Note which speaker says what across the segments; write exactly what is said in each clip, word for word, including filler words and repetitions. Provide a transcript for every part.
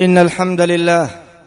Speaker 1: إن الحمد لله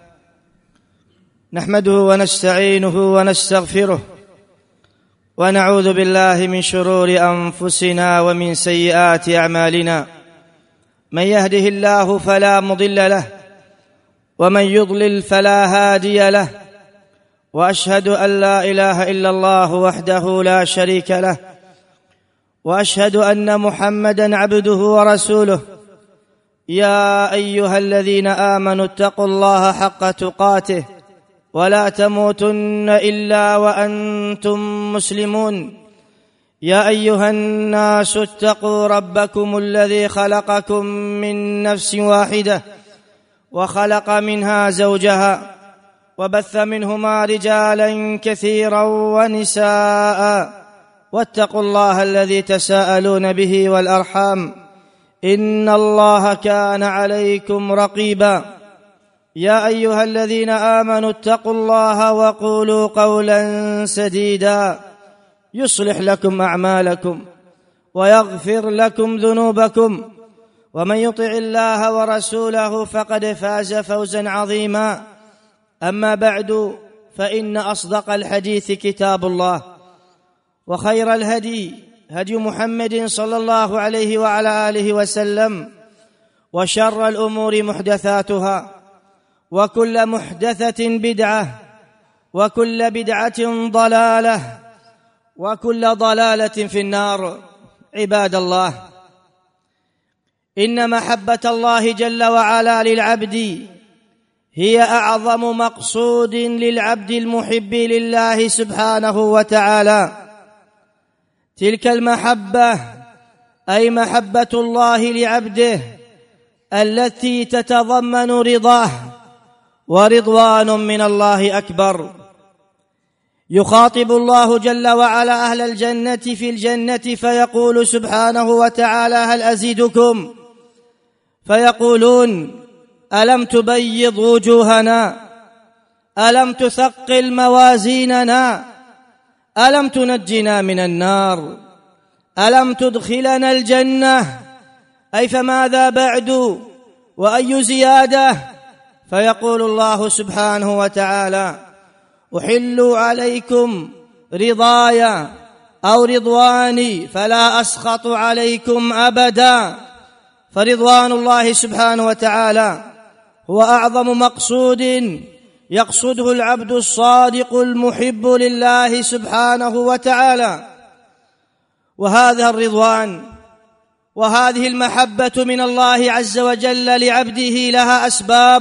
Speaker 1: نحمده ونستعينه ونستغفره ونعوذ بالله من شرور أنفسنا ومن سيئات أعمالنا. من يهده الله فلا مضل له ومن يضلل فلا هادي له، وأشهد أن لا إله إلا الله وحده لا شريك له، وأشهد أن محمدًا عبده ورسوله. يا أيها الذين آمنوا اتقوا الله حق تقاته ولا تموتن إلا وأنتم مسلمون. يا أيها الناس اتقوا ربكم الذي خلقكم من نفس واحدة وخلق منها زوجها وبث منهما رجالا كثيرا ونساء، واتقوا الله الذي تساءلون به والأرحام إن الله كان عليكم رقيبا. يا أيها الذين آمنوا اتقوا الله وقولوا قولا سديدا يصلح لكم أعمالكم ويغفر لكم ذنوبكم، ومن يطع الله ورسوله فقد فاز فوزا عظيما. أما بعد، فإن أصدق الحديث كتاب الله، وخير الهدي هدي محمد صلى الله عليه وعلى آله وسلم، وشر الأمور محدثاتها، وكل محدثة بدعة، وكل بدعة ضلالة، وكل ضلالة في النار. عباد الله، إن محبة الله جل وعلا للعبد هي أعظم مقصود للعبد المحب لله سبحانه وتعالى. تلك المحبة أي محبة الله لعبده التي تتضمن رضاه، ورضوان من الله أكبر. يخاطب الله جل وعلا أهل الجنة في الجنة فيقول سبحانه وتعالى: هل أزيدكم؟ فيقولون: ألم تبيض وجوهنا؟ ألم تثقل موازيننا؟ ألم تنجنا من النار؟ ألم تدخلنا الجنة؟ أي فماذا بعد؟ وأي زيادة؟ فيقول الله سبحانه وتعالى: أحل عليكم رضايا أو رضواني فلا أسخط عليكم أبدا. فرضوان الله سبحانه وتعالى هو أعظم مقصود يقصده العبد الصادق المحب لله سبحانه وتعالى. وهذا الرضوان وهذه المحبة من الله عز وجل لعبده لها أسباب،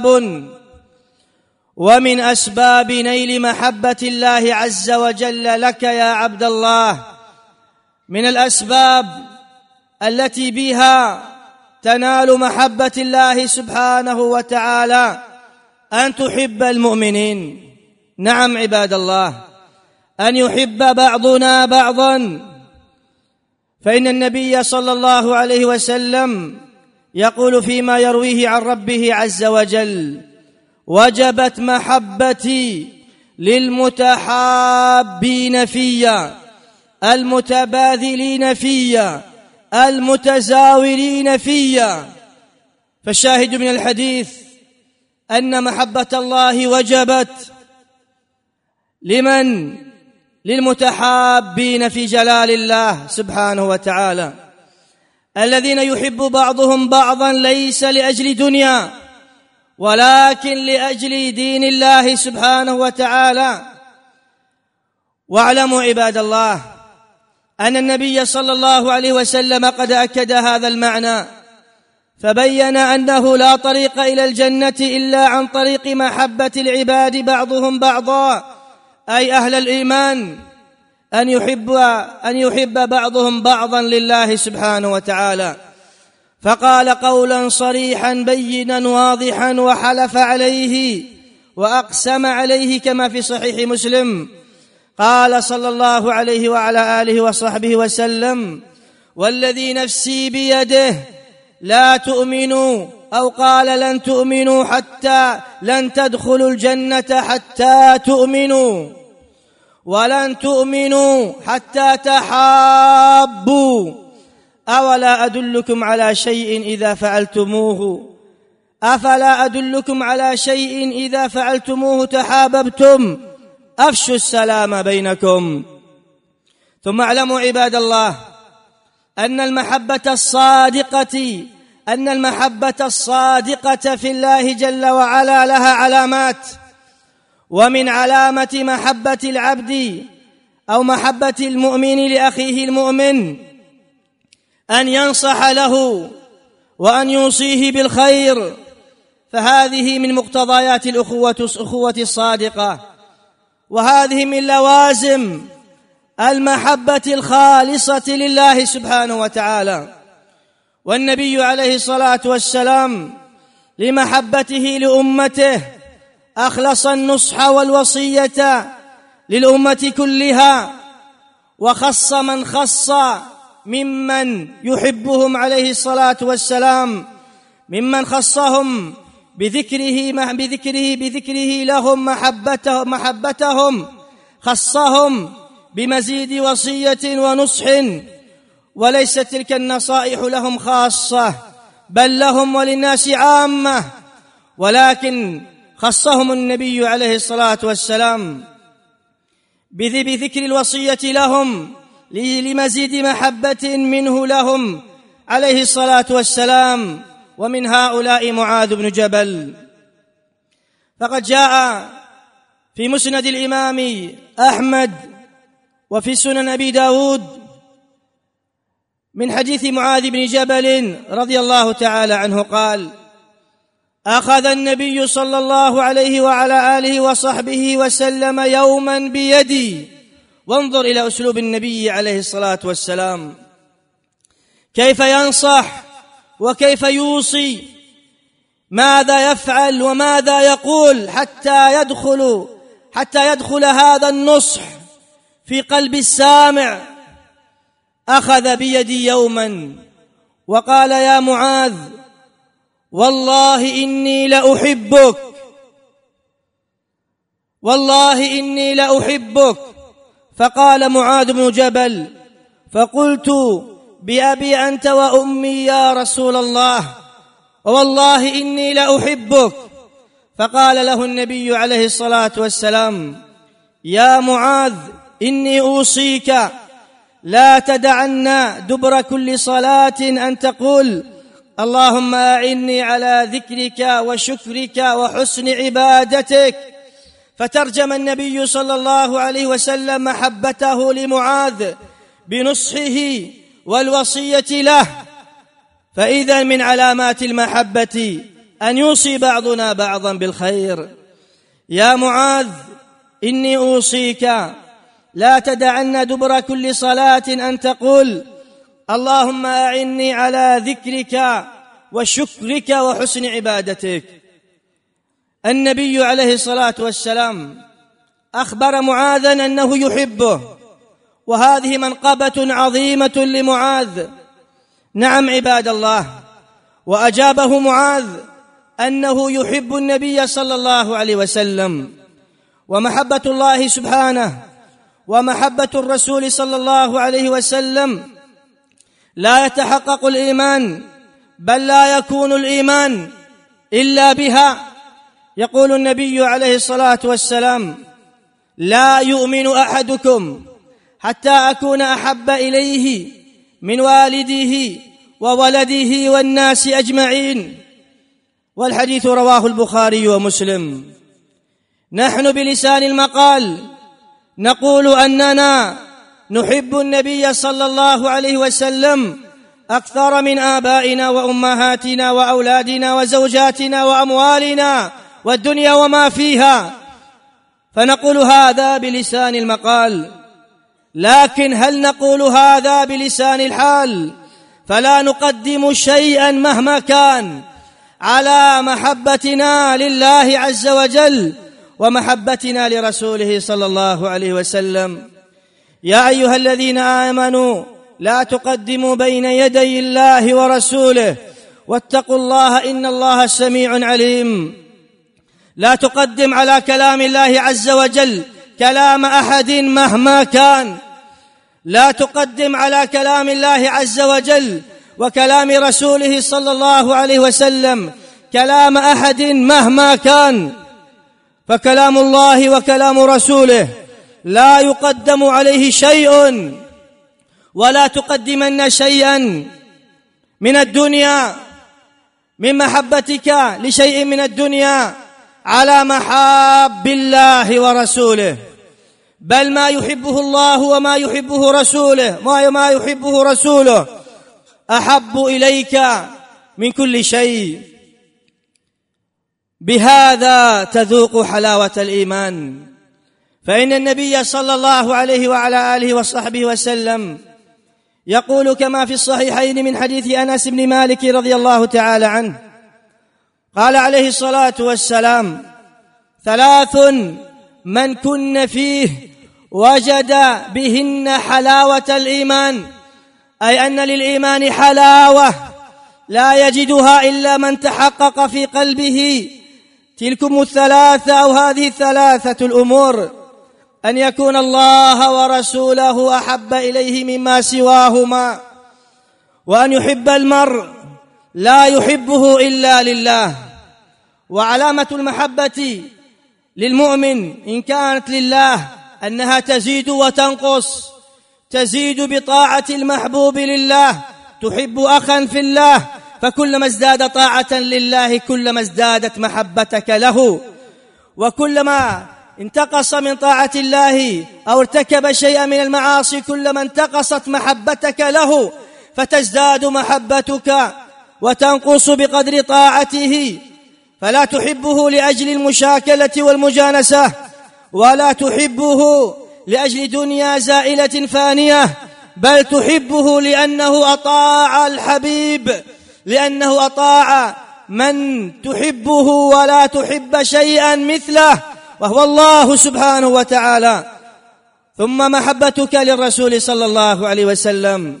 Speaker 1: ومن أسباب نيل محبة الله عز وجل لك يا عبد الله، من الأسباب التي بها تنال محبة الله سبحانه وتعالى أن تحب المؤمنين. نعم عباد الله، أن يحب بعضنا بعضا، فإن النبي صلى الله عليه وسلم يقول فيما يرويه عن ربه عز وجل: وجبت محبتي للمتحابين في، المتباذلين في، المتزاورين في. فالشاهد من الحديث أن محبة الله وجبت لمن؟ للمتحابين في جلال الله سبحانه وتعالى، الذين يحب بعضهم بعضا ليس لأجل دنيا ولكن لأجل دين الله سبحانه وتعالى. واعلموا عباد الله أن النبي صلى الله عليه وسلم قد أكد هذا المعنى، فبين أنه لا طريق إلى الجنة إلا عن طريق محبة العباد بعضهم بعضا، أي أهل الإيمان، أن يحب أن يحب بعضهم بعضا لله سبحانه وتعالى. فقال قولا صريحا بينا واضحا وحلف عليه وأقسم عليه كما في صحيح مسلم. قال صلى الله عليه وعلى آله وصحبه وسلم: والذي نفسي بيده لا تؤمنوا، أو قال لن تؤمنوا حتى لن تدخلوا الجنة حتى تؤمنوا، ولن تؤمنوا حتى تحابوا، أولا أدلكم على شيء إذا فعلتموه أفلا أدلكم على شيء إذا فعلتموه تحاببتم أفشوا السلام بينكم. ثم اعلموا عباد الله أن المحبة الصادقة أن المحبة الصادقة في الله جل وعلا لها علامات، ومن علامة محبة العبد أو محبة المؤمن لأخيه المؤمن أن ينصح له وأن يوصيه بالخير، فهذه من مقتضيات الأخوة الصادقة، وهذه من لوازم المحبة الخالصة لله سبحانه وتعالى. والنبي عليه الصلاة والسلام لمحبته لأمته أخلص النصح والوصية للأمة كلها، وخص من خص ممن يحبهم عليه الصلاة والسلام، ممن خصهم بذكره بذكره بذكره لهم محبته محبتهم خصهم بمزيد وصية ونصح، وليست تلك النصائح لهم خاصة بل لهم وللناس عامة، ولكن خصهم النبي عليه الصلاة والسلام بذكر الوصية لهم لمزيد محبة منه لهم عليه الصلاة والسلام. ومن هؤلاء معاذ بن جبل، فقد جاء في مسند الإمام أحمد وفي سنن أبي داود من حديث معاذ بن جبل رضي الله تعالى عنه قال: أخذ النبي صلى الله عليه وعلى آله وصحبه وسلم يوما بيدي. وانظر إلى أسلوب النبي عليه الصلاة والسلام، كيف ينصح وكيف يوصي، ماذا يفعل وماذا يقول حتى يدخل حتى يدخل هذا النصح في قلب السامع. أخذ بيدي يوما وقال: يا معاذ والله إني لأحبك، والله إني لأحبك. فقال معاذ بن جبل: فقلت: بأبي أنت وأمي يا رسول الله، والله إني لأحبك. فقال له النبي عليه الصلاة والسلام: يا معاذ إني أوصيك لا تدعن دبر كل صلاة أن تقول: اللهم أعني على ذكرك وشكرك وحسن عبادتك. فترجم النبي صلى الله عليه وسلم محبته لمعاذ بنصحه والوصية له. فإذا من علامات المحبة أن يوصي بعضنا بعضا بالخير. يا معاذ إني أوصيك لا تدعن دبر كل صلاة أن تقول: اللهم أعني على ذكرك وشكرك وحسن عبادتك. النبي عليه الصلاة والسلام أخبر معاذا أنه يحبه، وهذه منقبة عظيمة لمعاذ. نعم عباد الله، وأجابه معاذ أنه يحب النبي صلى الله عليه وسلم. ومحبة الله سبحانه ومحبة الرسول صلى الله عليه وسلم لا يتحقق الإيمان، بل لا يكون الإيمان إلا بها. يقول النبي عليه الصلاة والسلام: لا يؤمن أحدكم حتى أكون أحب إليه من والده وولده والناس أجمعين. والحديث رواه البخاري ومسلم. نحن بلسان المقال نقول أننا نحب النبي صلى الله عليه وسلم أكثر من آبائنا وأمهاتنا وأولادنا وزوجاتنا وأموالنا والدنيا وما فيها، فنقول هذا بلسان المقال. لكن هل نقول هذا بلسان الحال؟ فلا نقدم شيئا مهما كان على محبتنا لله عز وجل ومحبتنا لرسوله صلى الله عليه وسلم. يا أيها الذين آمنوا لا تقدموا بين يدي الله ورسوله واتقوا الله إن الله سميع عليم. لا تقدم على كلام الله عز وجل كلام أحد مهما كان، لا تقدم على كلام الله عز وجل وكلام رسوله صلى الله عليه وسلم كلام أحد مهما كان، فكلام الله وكلام رسوله لا يقدم عليه شيء، ولا تقدمن شيئا من الدنيا من محبتك لشيء من الدنيا على محاب الله ورسوله، بل ما يحبه الله وما يحبه رسوله ما يحبه رسوله أحب إليك من كل شيء. بهذا تذوق حلاوة الإيمان. فإن النبي صلى الله عليه وعلى آله وصحبه وسلم يقول كما في الصحيحين من حديث أنس بن مالك رضي الله تعالى عنه قال عليه الصلاة والسلام: ثلاث من كن فيه وجد بهن حلاوة الإيمان، أي أن للإيمان حلاوة لا يجدها إلا من تحقق في قلبه تلكم الثلاثة أو هذه الثلاثة الأمور: أن يكون الله ورسوله أحب إليه مما سواهما، وأن يحب المرء لا يحبه إلا لله. وعلامة المحبة للمؤمن إن كانت لله أنها تزيد وتنقص، تزيد بطاعة المحبوب لله، تحب أخا في الله، فكلما ازداد طاعة لله كلما ازدادت محبتك له، وكلما انتقص من طاعة الله أو ارتكب شيئا من المعاصي كلما انتقصت محبتك له، فتزداد محبتك وتنقص بقدر طاعته. فلا تحبه لأجل المشاكلة والمجانسة، ولا تحبه لأجل دنيا زائلة فانية، بل تحبه لأنه أطاع الحبيب، لأنه أطاع من تحبه ولا تحب شيئا مثله، وهو الله سبحانه وتعالى. ثم محبتك للرسول صلى الله عليه وسلم،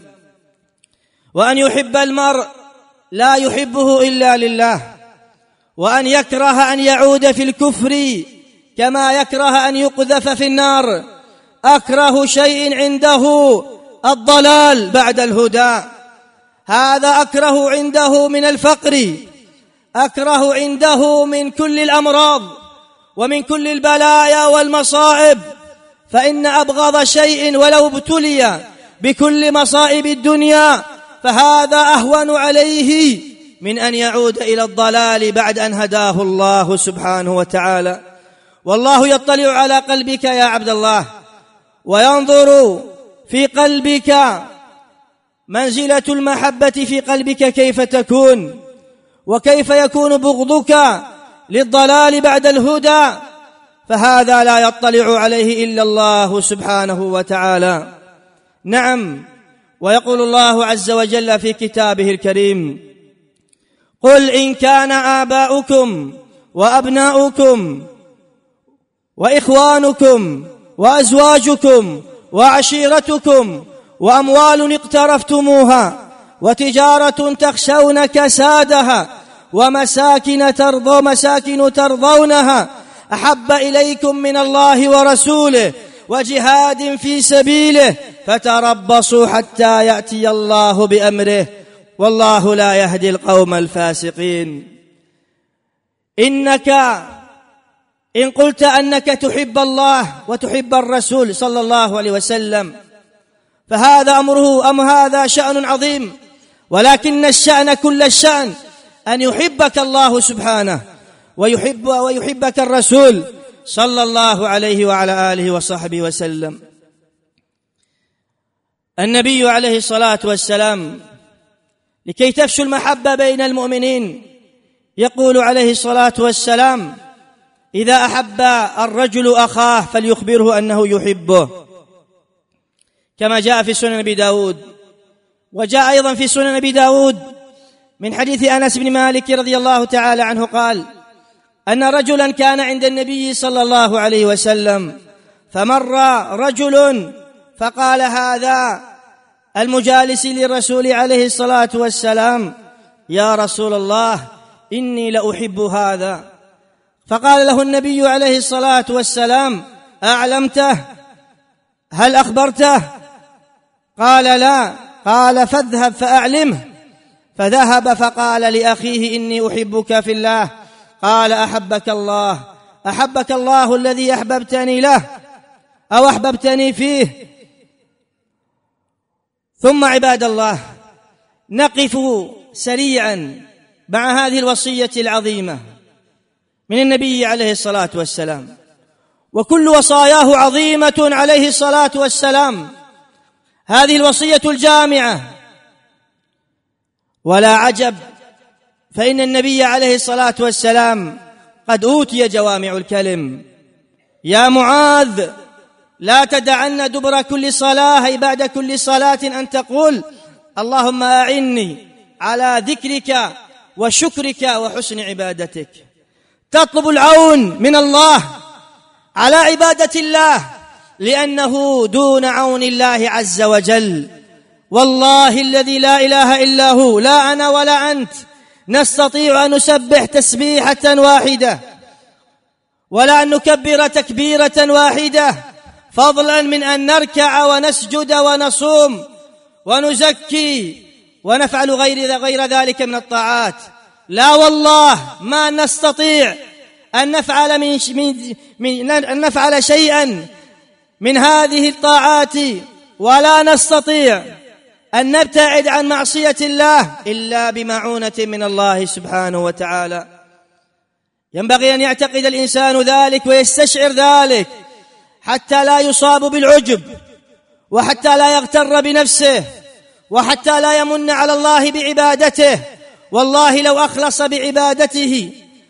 Speaker 1: وأن يحب المرء لا يحبه إلا لله، وأن يكره أن يعود في الكفر كما يكره أن يقذف في النار. أكره شيء عنده الضلال بعد الهدى، هذا أكره عنده من الفقر، أكره عنده من كل الأمراض ومن كل البلايا والمصائب. فإن أبغض شيء ولو ابتلي بكل مصائب الدنيا فهذا أهون عليه من أن يعود إلى الضلال بعد أن هداه الله سبحانه وتعالى. والله يطلع على قلبك يا عبد الله، وينظر في قلبك منزلة المحبة في قلبك كيف تكون، وكيف يكون بغضك للضلال بعد الهدى، فهذا لا يطلع عليه إلا الله سبحانه وتعالى. نعم، ويقول الله عز وجل في كتابه الكريم: قل إن كان آباؤكم وأبناؤكم وإخوانكم وأزواجكم وعشيرتكم وأموال اقترفتموها وتجارة تخشون كسادها ومساكن ترضو مساكن ترضونها أحب إليكم من الله ورسوله وجهاد في سبيله فتربصوا حتى يأتي الله بأمره والله لا يهدي القوم الفاسقين. إنك إن قلت أنك تحب الله وتحب الرسول صلى الله عليه وسلم فهذا أمره أم هذا شأن عظيم، ولكن الشأن كل الشأن أن يحبك الله سبحانه ويحب ويحبك الرسول صلى الله عليه وعلى آله وصحبه وسلم. النبي عليه الصلاة والسلام لكي تفشو المحبة بين المؤمنين يقول عليه الصلاة والسلام: إذا أحب الرجل أخاه فليخبره أنه يحبه، كما جاء في سنن أبي داود. وجاء أيضا في سنن أبي داود من حديث أنس بن مالك رضي الله تعالى عنه قال: أن رجلا كان عند النبي صلى الله عليه وسلم فمر رجل فقال هذا المجالس للرسول عليه الصلاة والسلام: يا رسول الله إني لأحب هذا. فقال له النبي عليه الصلاة والسلام: أعلمته؟ هل أخبرته؟ قال لا. قال: فاذهب فأعلمه فذهب فقال لأخيه إني أحبك في الله، قال أحبك الله، أحبك الله الذي أحببتني له أو أحببتني فيه. ثم عباد الله نقف سريعا مع هذه الوصية العظيمة من النبي عليه الصلاة والسلام، وكل وصاياه عظيمة عليه الصلاة والسلام، هذه الوصية الجامعة. ولا عجب، فإن النبي عليه الصلاة والسلام قد أوتي جوامع الكلم. يا معاذ لا تدعن دبر كل صلاة أي بعد كل صلاة أن تقول اللهم أعني على ذكرك وشكرك وحسن عبادتك. تطلب العون من الله على عبادة الله، لأنه دون عون الله عز وجل. والله الذي لا إله إلا هو، لا أنا ولا أنت نستطيع أن نسبح تسبيحة واحدة ولا أن نكبر تكبيرة واحدة، فضلا من أن نركع ونسجد ونصوم ونزكي ونفعل غير غير ذلك من الطاعات. لا والله ما نستطيع أن نفعل من, من, من أن نفعل شيئا من هذه الطاعات، ولا نستطيع أن نبتعد عن معصية الله إلا بمعونة من الله سبحانه وتعالى. ينبغي أن يعتقد الإنسان ذلك ويستشعر ذلك حتى لا يصاب بالعجب، وحتى لا يغتر بنفسه، وحتى لا يمن على الله بعبادته. والله لو أخلص بعبادته،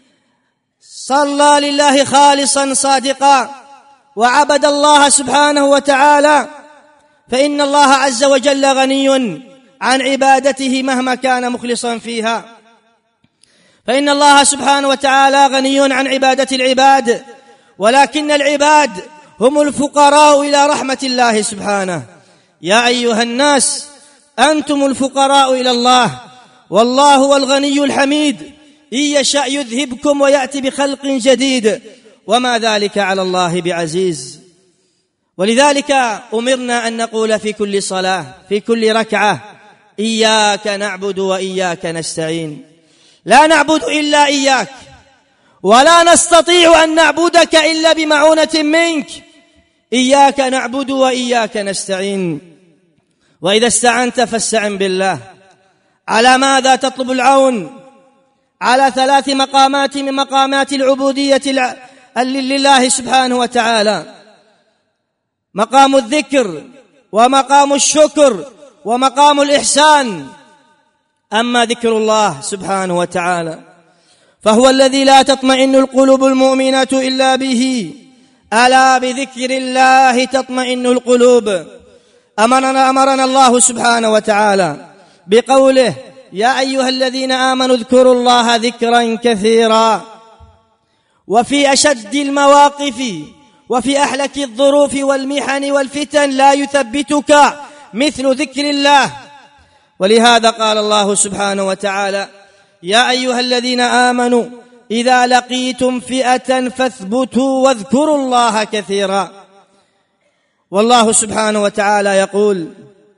Speaker 1: صلى لله خالصا صادقا وعبد الله سبحانه وتعالى، فإن الله عز وجل غني عن عبادته مهما كان مخلصا فيها. فإن الله سبحانه وتعالى غني عن عبادة العباد، ولكن العباد هم الفقراء إلى رحمة الله سبحانه. يا أيها الناس أنتم الفقراء إلى الله، والله هو الغني الحميد، إن يشاء يذهبكم ويأتي بخلق جديد، وما ذلك على الله بعزيز. ولذلك أمرنا أن نقول في كل صلاة، في كل ركعة: إياك نعبد وإياك نستعين. لا نعبد إلا إياك، ولا نستطيع أن نعبدك إلا بمعونة منك. إياك نعبد وإياك نستعين. وإذا استعنت فاستعن بالله. على ماذا تطلب العون؟ على ثلاث مقامات من مقامات العبودية لله سبحانه وتعالى: مقام الذكر، ومقام الشكر، ومقام الإحسان. أما ذكر الله سبحانه وتعالى فهو الذي لا تطمئن القلوب المؤمنة إلا به. ألا بذكر الله تطمئن القلوب. أمرنا, أمرنا الله سبحانه وتعالى بقوله: يا أيها الذين آمنوا اذكروا الله ذكرا كثيرا. وفي أشد المواقف وفي أحلك الظروف والمحن والفتن لا يثبتك مثل ذكر الله. ولهذا قال الله سبحانه وتعالى: يا أيها الذين آمنوا إذا لقيتم فئة فاثبتوا واذكروا الله كثيرا. والله سبحانه وتعالى يقول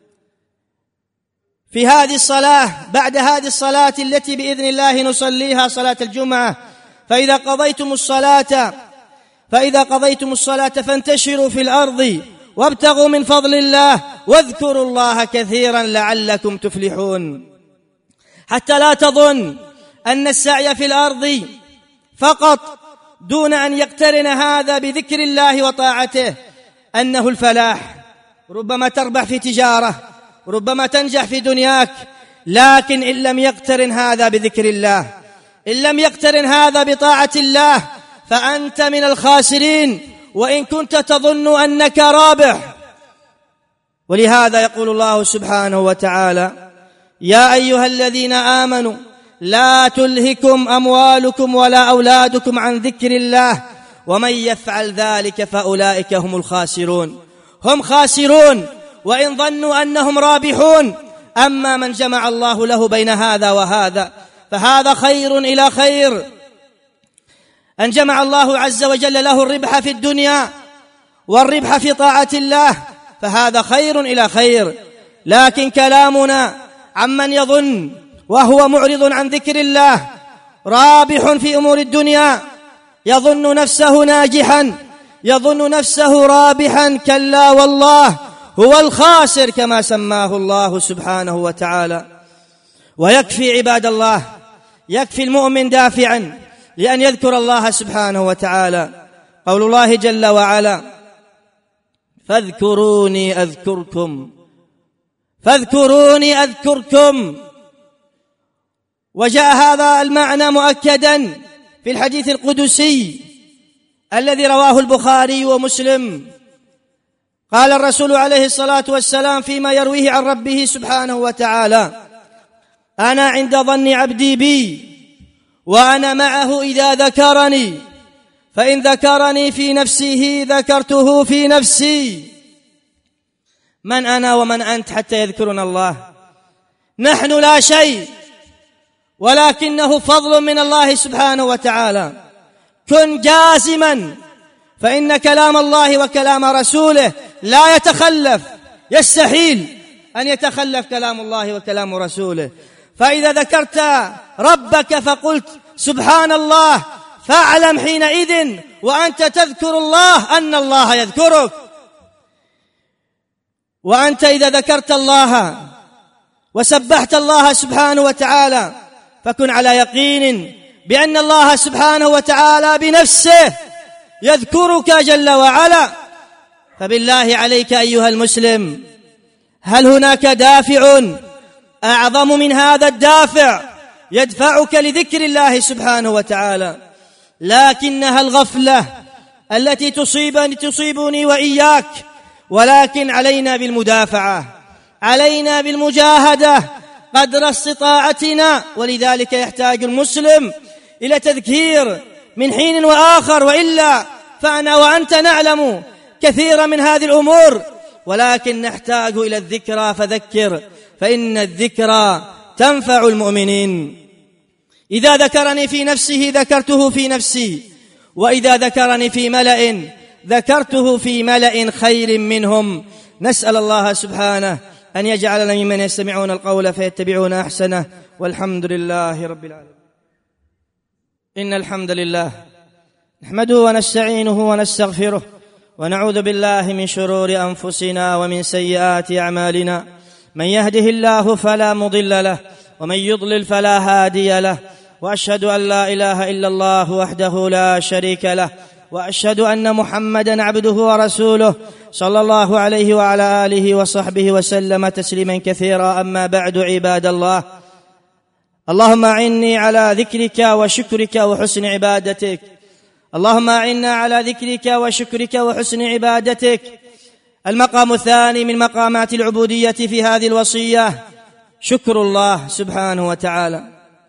Speaker 1: في هذه الصلاة، بعد هذه الصلاة التي بإذن الله نصليها صلاة الجمعة: فإذا قضيتم الصلاة فإذا قضيتم الصلاة فانتشروا في الأرض وابتغوا من فضل الله واذكروا الله كثيرا لعلكم تفلحون. حتى لا تظن أن السعي في الأرض فقط دون أن يقترن هذا بذكر الله وطاعته أنه الفلاح. ربما تربح في تجارة، ربما تنجح في دنياك، لكن إن لم يقترن هذا بذكر الله، إن لم يقترن هذا بطاعة الله، فأنت من الخاسرين، وإن كنت تظن أنك رابح. ولهذا يقول الله سبحانه وتعالى: يا أيها الذين آمنوا لا تلهكم أموالكم ولا أولادكم عن ذكر الله ومن يفعل ذلك فأولئك هم الخاسرون. هم خاسرون وإن ظنوا أنهم رابحون. أما من جمع الله له بين هذا وهذا فهذا خير إلى خير. أن جمع الله عز وجل له الربح في الدنيا والربح في طاعة الله فهذا خير إلى خير. لكن كلامنا عمن يظن وهو معرض عن ذكر الله رابح في أمور الدنيا، يظن نفسه ناجحا، يظن نفسه رابحا، كلا والله هو الخاسر كما سماه الله سبحانه وتعالى. ويكفي عباد الله، يكفي المؤمن دافعا لأن يذكر الله سبحانه وتعالى قول الله جل وعلا: فاذكروني أذكركم فاذكروني أذكركم. وجاء هذا المعنى مؤكدا في الحديث القدسي الذي رواه البخاري ومسلم. قال الرسول عليه الصلاة والسلام فيما يرويه عن ربه سبحانه وتعالى: أنا عند ظن عبدي بي وأنا معه إذا ذكرني، فإن ذكرني في نفسه ذكرته في نفسي. من أنا ومن أنت حتى يذكرنا الله؟ نحن لا شيء، ولكنه فضل من الله سبحانه وتعالى. كن جازما، فإن كلام الله وكلام رسوله لا يتخلف، يستحيل أن يتخلف كلام الله وكلام رسوله. فإذا ذكرت ربك فقلت سبحان الله، فاعلم حينئذ وأنت تذكر الله أن الله يذكرك. وأنت إذا ذكرت الله وسبحت الله سبحانه وتعالى فكن على يقين بأن الله سبحانه وتعالى بنفسه يذكرك جل وعلا. فبالله عليك أيها المسلم، هل هناك دافع أعظم من هذا الدافع يدفعك لذكر الله سبحانه وتعالى؟ لكنها الغفلة التي تصيبني تصيبني وإياك. ولكن علينا بالمدافعة، علينا بالمجاهدة قدر استطاعتنا. ولذلك يحتاج المسلم إلى تذكير من حين وآخر، وإلا فأنا وأنت نعلم كثيرا من هذه الأمور، ولكن نحتاج إلى الذكرى. فذكر فإن الذكرى تنفع المؤمنين. إذا ذكرني في نفسه ذكرته في نفسي، وإذا ذكرني في ملأ ذكرته في ملأ خير منهم. نسأل الله سبحانه أن يجعلنا ممن يستمعون القول فيتبعون أحسنه، والحمد لله رب العالمين. إن الحمد لله نحمده ونستعينه ونستغفره، ونعوذ بالله من شرور أنفسنا ومن سيئات أعمالنا. من يهده الله فلا مضل له، ومن يضلل فلا هادي له. وأشهد أن لا إله إلا الله وحده لا شريك له، وأشهد أن محمدًا عبده ورسوله صلى الله عليه وعلى آله وصحبه وسلم تسليما كثيرا. أما بعد، عباد الله، اللهم أعني على ذكرك وشكرك وحسن عبادتك. اللهم أعنا على ذكرك وشكرك وحسن عبادتك. المقام الثاني من مقامات العبودية في هذه الوصية شكر الله سبحانه وتعالى.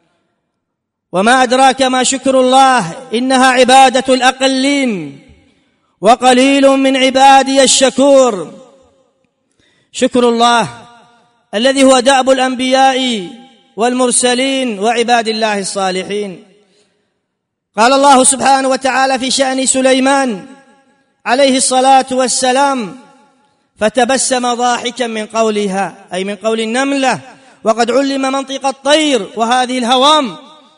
Speaker 1: وما أدراك ما شكر الله؟ إنها عبادة الأقلين، وقليل من عبادي الشكور. شكر الله الذي هو دأب الأنبياء والمرسلين وعباد الله الصالحين. قال الله سبحانه وتعالى في شأن سليمان عليه الصلاة والسلام: فتبسم ضاحكا من قولها، أي من قول النملة، وقد علم منطق الطير وهذه الهوام.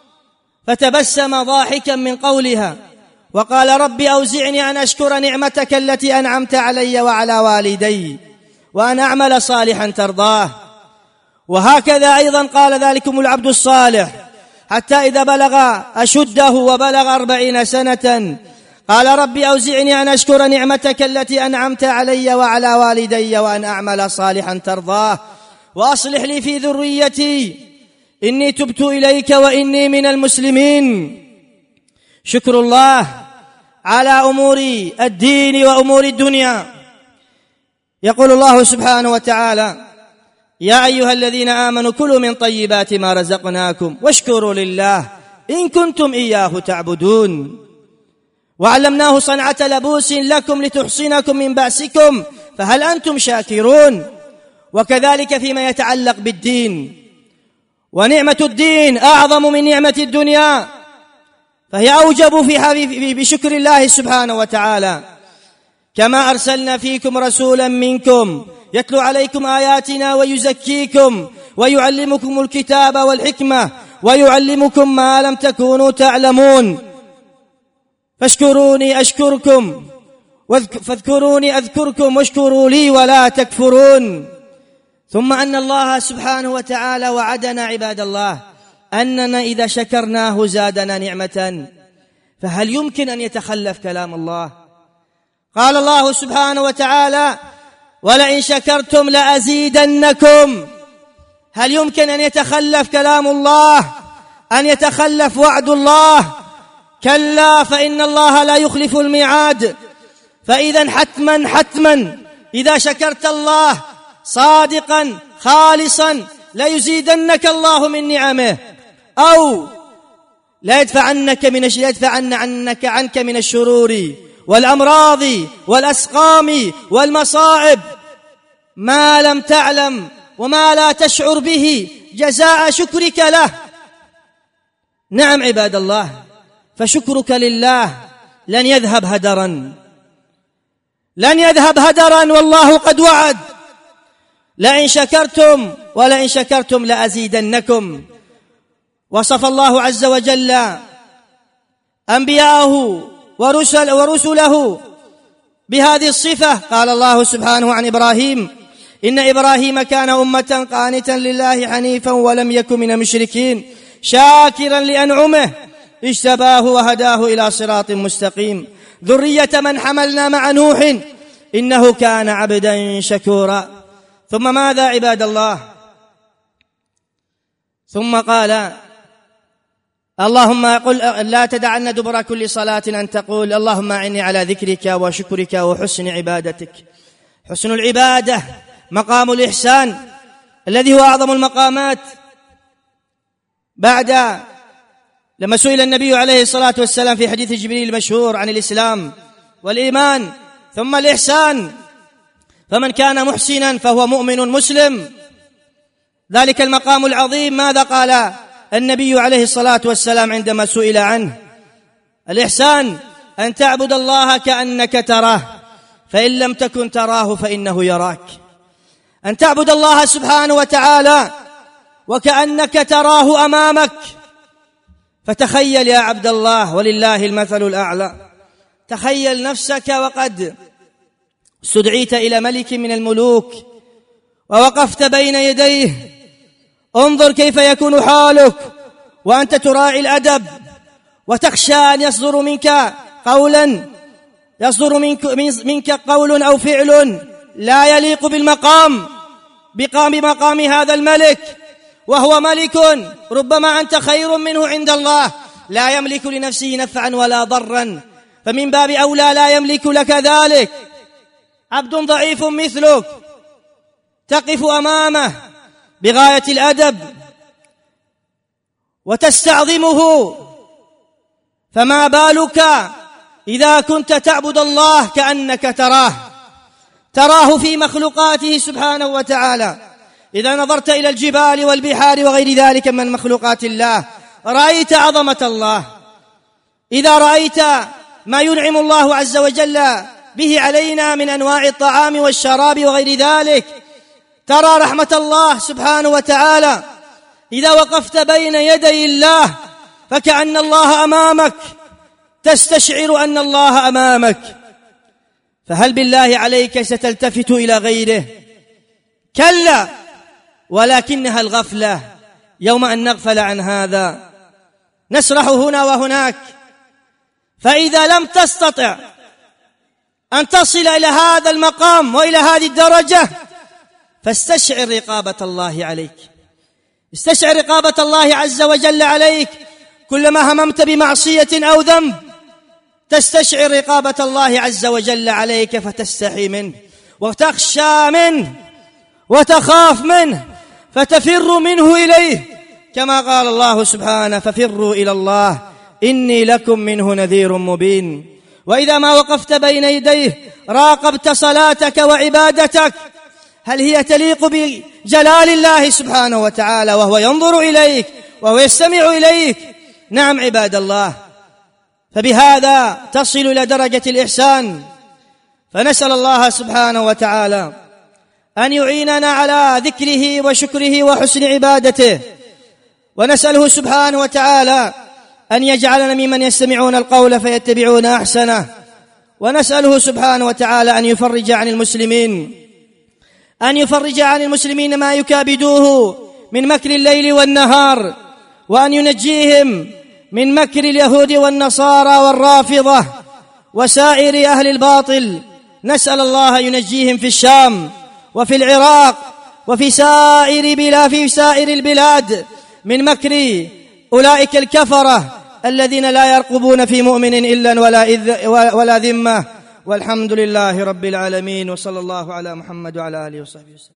Speaker 1: فتبسم ضاحكا من قولها وقال: رب أوزعني أن أشكر نعمتك التي أنعمت علي وعلى والدي وأن أعمل صالحا ترضاه. وهكذا أيضا قال ذلكم العبد الصالح حتى إذا بلغ أشده وبلغ أربعين سنة قال: رب أوزعني أن أشكر نعمتك التي أنعمت علي وعلى والدي وأن أعمل صالحا ترضاه وأصلح لي في ذريتي إني تبت إليك وإني من المسلمين. شكر الله على أمور الدين وأمور الدنيا. يقول الله سبحانه وتعالى: يا أيها الذين آمنوا كلوا من طيبات ما رزقناكم واشكروا لله إن كنتم إياه تعبدون. وعلمناه صنعة لبوس لكم لتحصنكم من بأسكم فهل أنتم شاكرون. وكذلك فيما يتعلق بالدين، ونعمة الدين أعظم من نعمة الدنيا، فهي أوجب في بشكر الله سبحانه وتعالى. كما أرسلنا فيكم رسولا منكم يتلو عليكم آياتنا ويزكيكم ويعلمكم الكتاب والحكمة ويعلمكم ما لم تكونوا تعلمون فاشكروني أشكركم فاذكروني أذكركم واشكروا لي ولا تكفرون. ثم أن الله سبحانه وتعالى وعدنا عباد الله أننا إذا شكرناه زادنا نعمة، فهل يمكن أن يتخلف كلام الله؟ قال الله سبحانه وتعالى ولئن شكرتم لأزيدنكم. هل يمكن أن يتخلف كلام الله، أن يتخلف وعد الله؟ كلا، فإن الله لا يخلف الميعاد. فإذا حتما حتما إذا شكرت الله صادقا خالصا ليزيدنك الله من نعمه، أو لا يدفعنك من لا يدفعن عنك عنك من الشرور والأمراض والأسقام والمصائب ما لم تعلم وما لا تشعر به جزاء شكرك له. نعم عباد الله، فشكرك لله لن يذهب هدرا، لن يذهب هدرا، والله قد وعد لئن شكرتم ولئن شكرتم لأزيدنكم. وصف الله عز وجل أنبياءه ورسل ورسله بهذه الصفة. قال الله سبحانه عن إبراهيم إن إبراهيم كان أمة قانتا لله حنيفا ولم يكن من المشركين شاكرا لأنعمه اجتباه وهداه إلى صراط مستقيم ذرية من حملنا مع نوح إنه كان عبدا شكورا. ثم ماذا عباد الله؟ ثم قال اللهم قل لا تدعن دبر كل صلاة أن تقول اللهم أعني على ذكرك وشكرك وحسن عبادتك. حسن العبادة مقام الإحسان الذي هو أعظم المقامات. بعد لما سئل النبي عليه الصلاة والسلام في حديث جبريل المشهور عن الإسلام والإيمان ثم الإحسان، فمن كان محسنا فهو مؤمن مسلم، ذلك المقام العظيم، ماذا قال النبي عليه الصلاة والسلام عندما سئل عنه؟ الإحسان أن تعبد الله كأنك تراه فإن لم تكن تراه فإنه يراك. أن تعبد الله سبحانه وتعالى وكأنك تراه أمامك. فتخيل يا عبد الله ولله المثل الأعلى، تخيل نفسك وقد استدعيت إلى ملك من الملوك ووقفت بين يديه، انظر كيف يكون حالك وأنت تراعي الأدب وتخشى أن يصدر منك قولا يصدر منك, منك قول أو فعل لا يليق بالمقام بقام مقام هذا الملك، وهو ملك ربما أنت خير منه عند الله، لا يملك لنفسه نفعا ولا ضرا، فمن باب أولى لا يملك لك ذلك. عبد ضعيف مثلك تقف أمامه بغاية الأدب وتستعظمه، فما بالك إذا كنت تعبد الله كأنك تراه تراه في مخلوقاته سبحانه وتعالى. إذا نظرت إلى الجبال والبحار وغير ذلك من مخلوقات الله رأيت عظمة الله. إذا رأيت ما ينعم الله عز وجل به علينا من أنواع الطعام والشراب وغير ذلك ترى رحمة الله سبحانه وتعالى. إذا وقفت بين يدي الله فكأن الله أمامك، تستشعر أن الله أمامك، فهل بالله عليك ستلتفت إلى غيره؟ كلا، ولكنها الغفلة. يوم أن نغفل عن هذا نسرح هنا وهناك. فإذا لم تستطع أن تصل إلى هذا المقام وإلى هذه الدرجة فاستشعر رقابة الله عليك، استشعر رقابة الله عز وجل عليك. كلما هممت بمعصية أو ذنب تستشعر رقابة الله عز وجل عليك فتستحي منه وتخشى منه وتخاف منه فتفر منه إليه، كما قال الله سبحانه ففروا إلى الله إني لكم منه نذير مبين. وإذا ما وقفت بين يديه راقبت صلاتك وعبادتك، هل هي تليق بجلال الله سبحانه وتعالى وهو ينظر إليك وهو يستمع إليك؟ نعم عباد الله، فبهذا تصل إلى درجة الإحسان. فنسأل الله سبحانه وتعالى أن يعيننا على ذكره وشكره وحسن عبادته، ونسأله سبحانه وتعالى أن يجعلنا ممن يستمعون القول فيتبعون أحسنه، ونسأله سبحانه وتعالى أن يفرج عن المسلمين أن يفرج عن المسلمين ما يكابدوه من مكر الليل والنهار، وأن ينجيهم من مكر اليهود والنصارى والرافضة وسائر أهل الباطل. نسأل الله ينجيهم في الشام وفي العراق وفي سائر بلا في سائر البلاد من مكر أولئك الكفرة الذين لا يرقبون في مؤمن إلا ولا, إذ ولا ذمة. والحمد لله رب العالمين، وصلى الله على محمد وعلى آله وصحبه وسلم.